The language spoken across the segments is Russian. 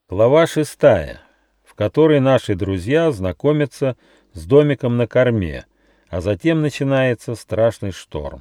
Глава 6, в которой наши друзья знакомятся с домиком на корме, а затем начинается страшный шторм.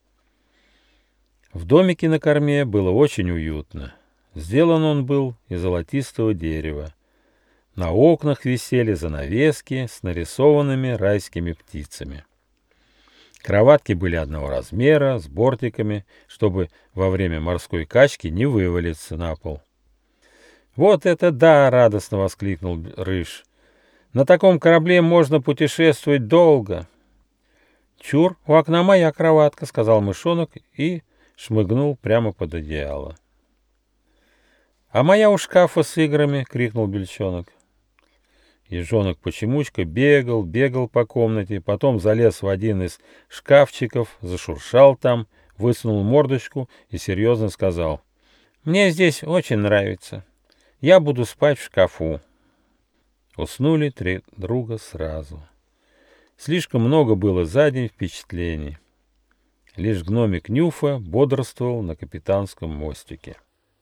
В домике на корме было очень уютно. Сделан он был из золотистого дерева. На окнах висели занавески с нарисованными райскими птицами. Кроватки были одного размера, с бортиками, чтобы во время морской качки не вывалиться на пол. «Вот это да!» — радостно воскликнул Рыж. «На таком корабле можно путешествовать долго!» «Чур, у окна моя кроватка!» — сказал мышонок и шмыгнул прямо под одеяло. «А моя у шкафа с играми!» — крикнул бельчонок. Ежонок-почемучка бегал по комнате, потом залез в один из шкафчиков, зашуршал там, высунул мордочку и серьезно сказал: «Мне здесь очень нравится. Я буду спать в шкафу». Уснули три друга сразу. Слишком много было за день впечатлений. Лишь гномик Нюфа бодрствовал на капитанском мостике.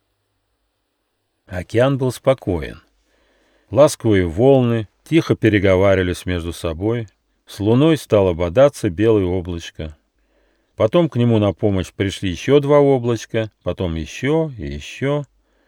Океан был спокоен. Ласковые волны тихо переговаривались между собой. С луной стало бодаться белое облачко. Потом к нему на помощь пришли еще два облачка, потом еще и еще.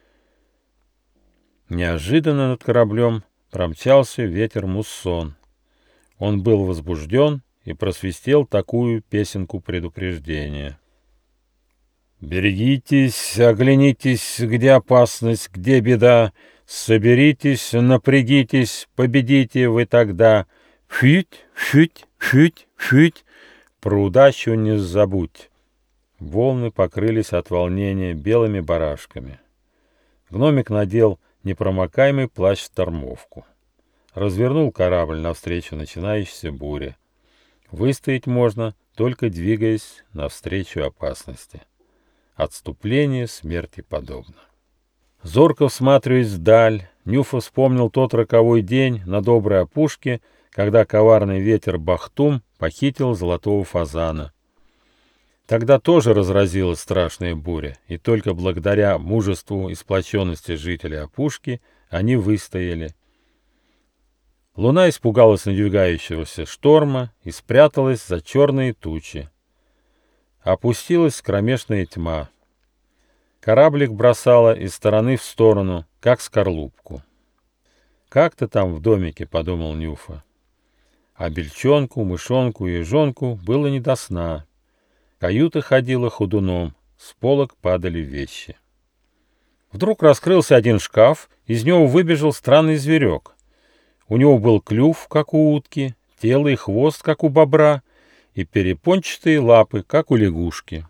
Неожиданно над кораблем промчался ветер муссон. Он был возбужден и просвистел такую песенку предупреждения. «Берегитесь, оглянитесь, где опасность, где беда. Соберитесь, напрягитесь, победите вы тогда. Фють, фють, фють, фють, про удачу не забудь». Волны покрылись от волнения белыми барашками. Гномик надел непромокаемый плащ-штормовку. Развернул корабль навстречу начинающейся буре. Выстоять можно, только двигаясь навстречу опасности. Отступление смерти подобно. Зорко всматриваясь вдаль, Нюфа вспомнил тот роковой день на доброй опушке, когда коварный ветер Бахтум похитил золотого фазана. Тогда тоже разразилась страшная буря, и только благодаря мужеству и сплоченности жителей опушки они выстояли. Луна испугалась надвигающегося шторма и спряталась за черные тучи. Опустилась кромешная тьма. Кораблик бросало из стороны в сторону, как скорлупку. «Как-то там в домике», — подумал Нюфа. А бельчонку, мышонку и ежонку было не до сна. Каюта ходила ходуном, с полок падали вещи. Вдруг раскрылся один шкаф, из него выбежал странный зверек. У него был клюв, как у утки, тело и хвост, как у бобра, и перепончатые лапы, как у лягушки.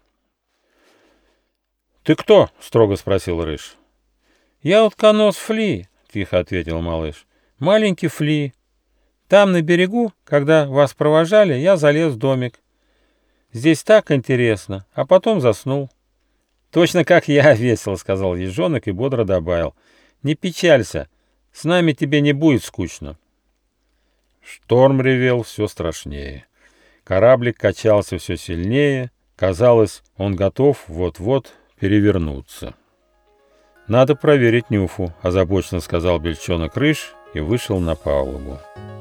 «Ты кто?» — строго спросил Рыж. «Я утконос Фли», — тихо ответил малыш. «Маленький Фли. Там на берегу, когда вас провожали, я залез в домик. Здесь так интересно, а потом заснул». «Точно как я», — весело сказал ежонок и бодро добавил. «Не печалься, с нами тебе не будет скучно». Шторм ревел все страшнее. Кораблик качался все сильнее. Казалось, он готов вот-вот перевернуться. «Надо проверить Нюфу», — озабоченно сказал бельчонок Рыж и вышел на палубу.